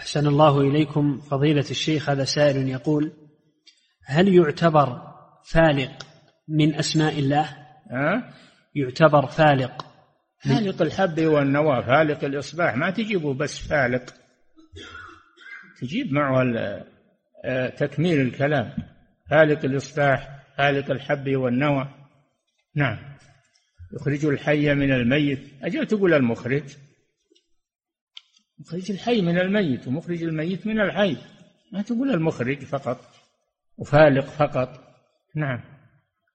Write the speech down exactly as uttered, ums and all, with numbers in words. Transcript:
أحسن الله إليكم فضيلة الشيخ. هذا سائل يقول: هل يعتبر فالق من أسماء الله؟ أه؟ يعتبر فالق فالق الحب والنوى، فالق الإصباح، ما تجيبه بس فالق، تجيب معه تكميل الكلام، فالق الإصباح، فالق الحب والنوى. نعم. يخرج الحي من الميت، أجل تقول المخرج، مخرج الحي من الميت ومخرج الميت من الحي، ما تقول المخرج فقط وفالق فقط. نعم.